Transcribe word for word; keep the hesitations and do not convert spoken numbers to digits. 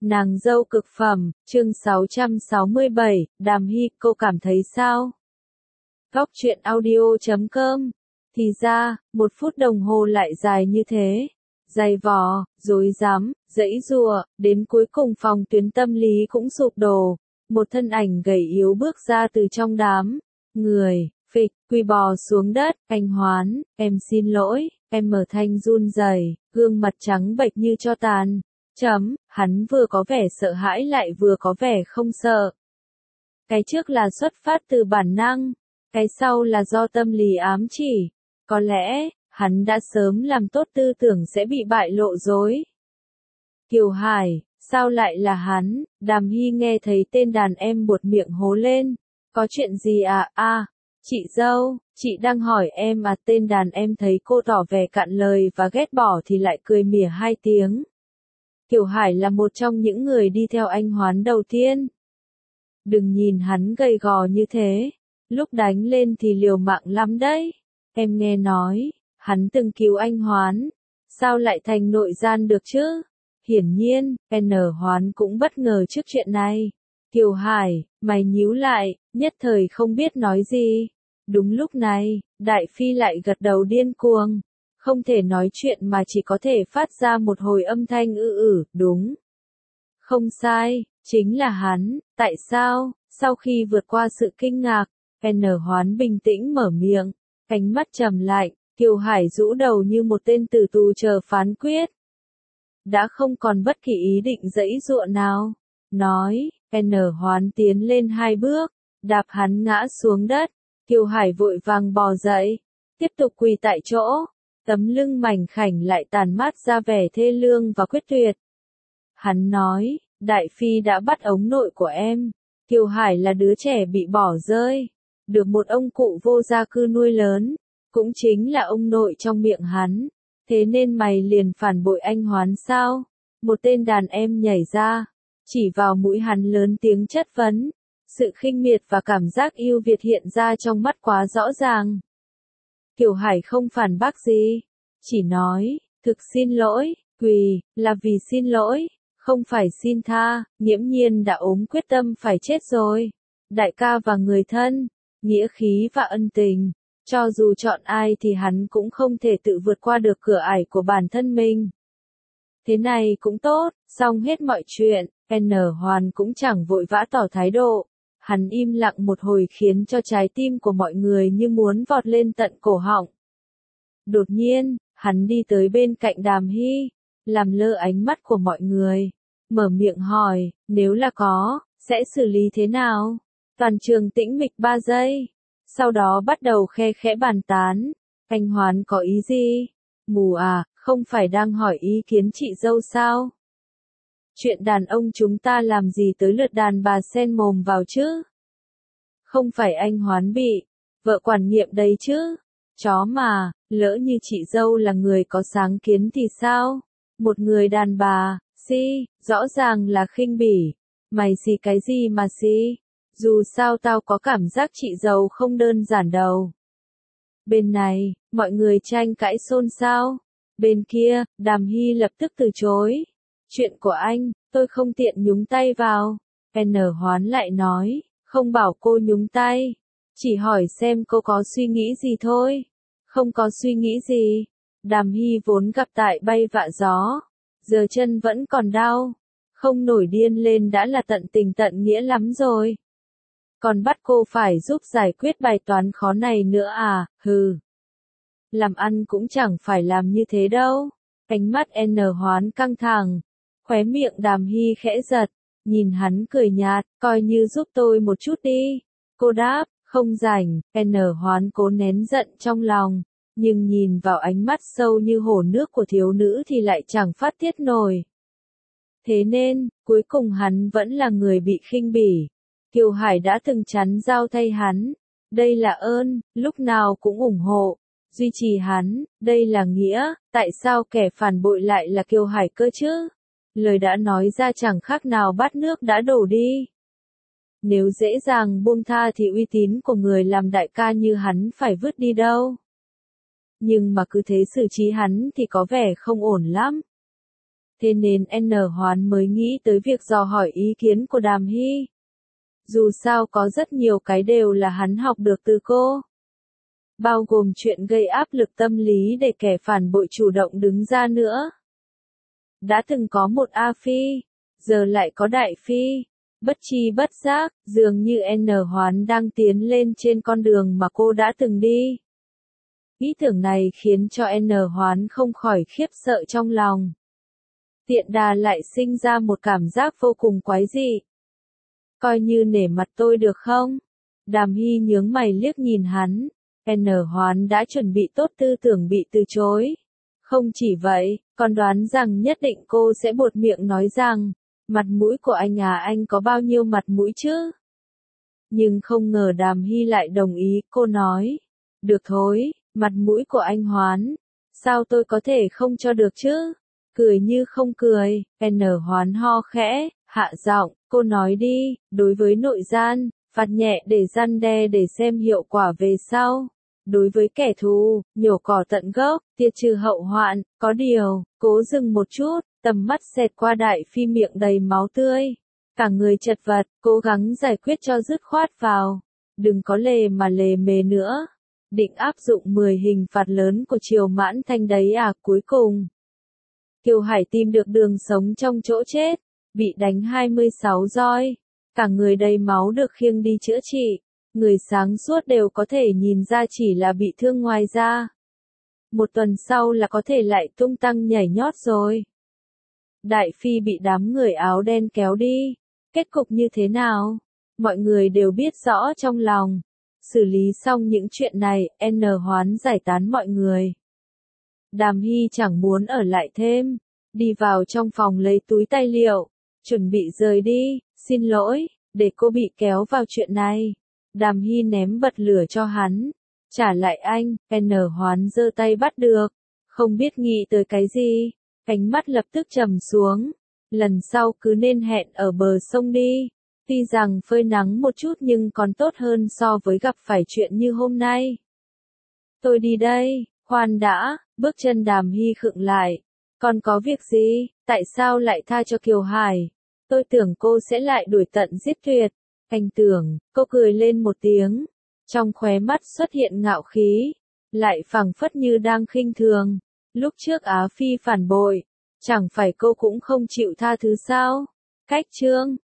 Nàng dâu cực phẩm, chương sáu trăm sáu mươi bảy, Đàm Hy, cô cảm thấy sao? Góc truyện audio chấm com. Thì ra, một phút đồng hồ lại dài như thế. Dày vò, dối dám, dãy giụa, đến cuối cùng phòng tuyến tâm lý cũng sụp đổ. Một thân ảnh gầy yếu bước ra từ trong đám người, phịch, quỳ bò xuống đất, anh Hoán, em xin lỗi, em mở thanh run rẩy, gương mặt trắng bệch như tro tàn. Chấm, hắn vừa có vẻ sợ hãi lại vừa có vẻ không sợ. Cái trước là xuất phát từ bản năng, cái sau là do tâm lý ám chỉ. Có lẽ, hắn đã sớm làm tốt tư tưởng sẽ bị bại lộ dối. Kiều Hải, sao lại là hắn? Đàm Hy nghe thấy tên đàn em buột miệng hố lên. Có chuyện gì à? À, chị dâu, chị đang hỏi em à? Tên đàn em thấy cô tỏ vẻ cạn lời và ghét bỏ thì lại cười mỉa hai tiếng. Kiều Hải là một trong những người đi theo anh Hoán đầu tiên. Đừng nhìn hắn gầy gò như thế, lúc đánh lên thì liều mạng lắm đấy. Em nghe nói, hắn từng cứu anh Hoán, sao lại thành nội gian được chứ? Hiển nhiên, N Hoán cũng bất ngờ trước chuyện này. Kiều Hải, mày nhíu lại, nhất thời không biết nói gì. Đúng lúc này, Đại Phi lại gật đầu điên cuồng. Không thể nói chuyện mà chỉ có thể phát ra một hồi âm thanh ư ử, đúng. Không sai, chính là hắn, tại sao? Sau khi vượt qua sự kinh ngạc, N Hoán bình tĩnh mở miệng, ánh mắt trầm lạnh, Kiều Hải rũ đầu như một tên tử tù chờ phán quyết. Đã không còn bất kỳ ý định giãy giụa nào. Nói, N Hoán tiến lên hai bước, đạp hắn ngã xuống đất, Kiều Hải vội vàng bò dậy, tiếp tục quỳ tại chỗ. Tấm lưng mảnh khảnh lại tàn mát ra vẻ thê lương và quyết tuyệt. Hắn nói, Đại Phi đã bắt ống nội của em. Kiều Hải là đứa trẻ bị bỏ rơi, được một ông cụ vô gia cư nuôi lớn, cũng chính là ông nội trong miệng hắn. Thế nên mày liền phản bội anh Hoán sao? Một tên đàn em nhảy ra, chỉ vào mũi hắn lớn tiếng chất vấn. Sự khinh miệt và cảm giác yêu Việt hiện ra trong mắt quá rõ ràng. Kiều Hải không phản bác gì, chỉ nói, thực xin lỗi, quỳ, là vì xin lỗi, không phải xin tha, nghiễm nhiên đã ốm quyết tâm phải chết rồi. Đại ca và người thân, nghĩa khí và ân tình, cho dù chọn ai thì hắn cũng không thể tự vượt qua được cửa ải của bản thân mình. Thế này cũng tốt, xong hết mọi chuyện, N Hoán cũng chẳng vội vã tỏ thái độ. Hắn im lặng một hồi khiến cho trái tim của mọi người như muốn vọt lên tận cổ họng. Đột nhiên, hắn đi tới bên cạnh Đàm Hy, làm lơ ánh mắt của mọi người, mở miệng hỏi, nếu là có, sẽ xử lý thế nào? Toàn trường tĩnh mịch ba giây, sau đó bắt đầu khe khẽ bàn tán, anh Hoán có ý gì? Mù à, không phải đang hỏi ý kiến chị dâu sao? Chuyện đàn ông chúng ta làm gì tới lượt đàn bà xen mồm vào chứ? Không phải anh Hoán bị vợ quản nghiệm đấy chứ? Chó mà, lỡ như chị dâu là người có sáng kiến thì sao? Một người đàn bà, si, rõ ràng là khinh bỉ. Mày si cái gì mà si? Dù sao tao có cảm giác chị dâu không đơn giản đâu. Bên này, mọi người tranh cãi xôn xao. Bên kia, Đàm Hy lập tức từ chối. Chuyện của anh, tôi không tiện nhúng tay vào. N Hoán lại nói, không bảo cô nhúng tay. Chỉ hỏi xem cô có suy nghĩ gì thôi. Không có suy nghĩ gì. Đàm Hy vốn gặp tại bay vạ gió. Giờ chân vẫn còn đau. Không nổi điên lên đã là tận tình tận nghĩa lắm rồi. Còn bắt cô phải giúp giải quyết bài toán khó này nữa à, hừ. Làm ăn cũng chẳng phải làm như thế đâu. Ánh mắt N Hoán căng thẳng. Khóe miệng Đàm Hy khẽ giật, nhìn hắn cười nhạt, coi như giúp tôi một chút đi. Cô đáp, không rảnh, N Hoán cố nén giận trong lòng, nhưng nhìn vào ánh mắt sâu như hồ nước của thiếu nữ thì lại chẳng phát tiết nổi. Thế nên, cuối cùng hắn vẫn là người bị khinh bỉ. Kiều Hải đã từng chắn giao thay hắn. Đây là ơn, lúc nào cũng ủng hộ, duy trì hắn, đây là nghĩa, tại sao kẻ phản bội lại là Kiều Hải cơ chứ? Lời đã nói ra chẳng khác nào bát nước đã đổ đi. Nếu dễ dàng buông tha thì uy tín của người làm đại ca như hắn phải vứt đi đâu. Nhưng mà cứ thế xử trí hắn thì có vẻ không ổn lắm. Thế nên N Hoán mới nghĩ tới việc dò hỏi ý kiến của Đàm Hy. Dù sao có rất nhiều cái đều là hắn học được từ cô. Bao gồm chuyện gây áp lực tâm lý để kẻ phản bội chủ động đứng ra nữa. Đã từng có một A Phi, giờ lại có Đại Phi. Bất chi bất giác, dường như N Hoán đang tiến lên trên con đường mà cô đã từng đi. Ý tưởng này khiến cho N Hoán không khỏi khiếp sợ trong lòng. Tiện đà lại sinh ra một cảm giác vô cùng quái dị. Coi như nể mặt tôi được không? Đàm Hy nhướng mày liếc nhìn hắn. N Hoán đã chuẩn bị tốt tư tưởng bị từ chối. Không chỉ vậy, còn đoán rằng nhất định cô sẽ buột miệng nói rằng, mặt mũi của anh à, anh có bao nhiêu mặt mũi chứ? Nhưng không ngờ Đàm Hy lại đồng ý, cô nói. Được thôi, mặt mũi của anh Hoán. Sao tôi có thể không cho được chứ? Cười như không cười, N Hoán ho khẽ, hạ giọng, cô nói đi, đối với nội gian, phạt nhẹ để răn đe để xem hiệu quả về sau. Đối với kẻ thù, nhổ cỏ tận gốc, diệt trừ hậu hoạn, có điều, cố dừng một chút, tầm mắt xẹt qua Đại Phi miệng đầy máu tươi. Cả người chật vật, cố gắng giải quyết cho dứt khoát vào. Đừng có lề mà lề mề nữa. Định áp dụng mười hình phạt lớn của Triều Mãn Thanh đấy à, cuối cùng. Kiều Hải tìm được đường sống trong chỗ chết, bị đánh hai mươi sáu roi. Cả người đầy máu được khiêng đi chữa trị. Người sáng suốt đều có thể nhìn ra chỉ là bị thương ngoài da. Một tuần sau là có thể lại tung tăng nhảy nhót rồi. Đại Phi bị đám người áo đen kéo đi. Kết cục như thế nào? Mọi người đều biết rõ trong lòng. Xử lý xong những chuyện này, N Hoán giải tán mọi người. Đàm Hy chẳng muốn ở lại thêm. Đi vào trong phòng lấy túi tài liệu. Chuẩn bị rời đi. Xin lỗi, để cô bị kéo vào chuyện này. Đàm Hy ném bật lửa cho hắn. Trả lại anh, N Hoán giơ tay bắt được. Không biết nghĩ tới cái gì. Ánh mắt lập tức trầm xuống. Lần sau cứ nên hẹn ở bờ sông đi. Tuy rằng phơi nắng một chút nhưng còn tốt hơn so với gặp phải chuyện như hôm nay. Tôi đi đây, khoan đã, bước chân Đàm Hy khựng lại. Còn có việc gì, tại sao lại tha cho Kiều Hải? Tôi tưởng cô sẽ lại đuổi tận giết tuyệt. Anh tưởng, cô cười lên một tiếng. Trong khóe mắt xuất hiện ngạo khí. Lại phảng phất như đang khinh thường. Lúc trước Á Phi phản bội. Chẳng phải cô cũng không chịu tha thứ sao? Cách chương.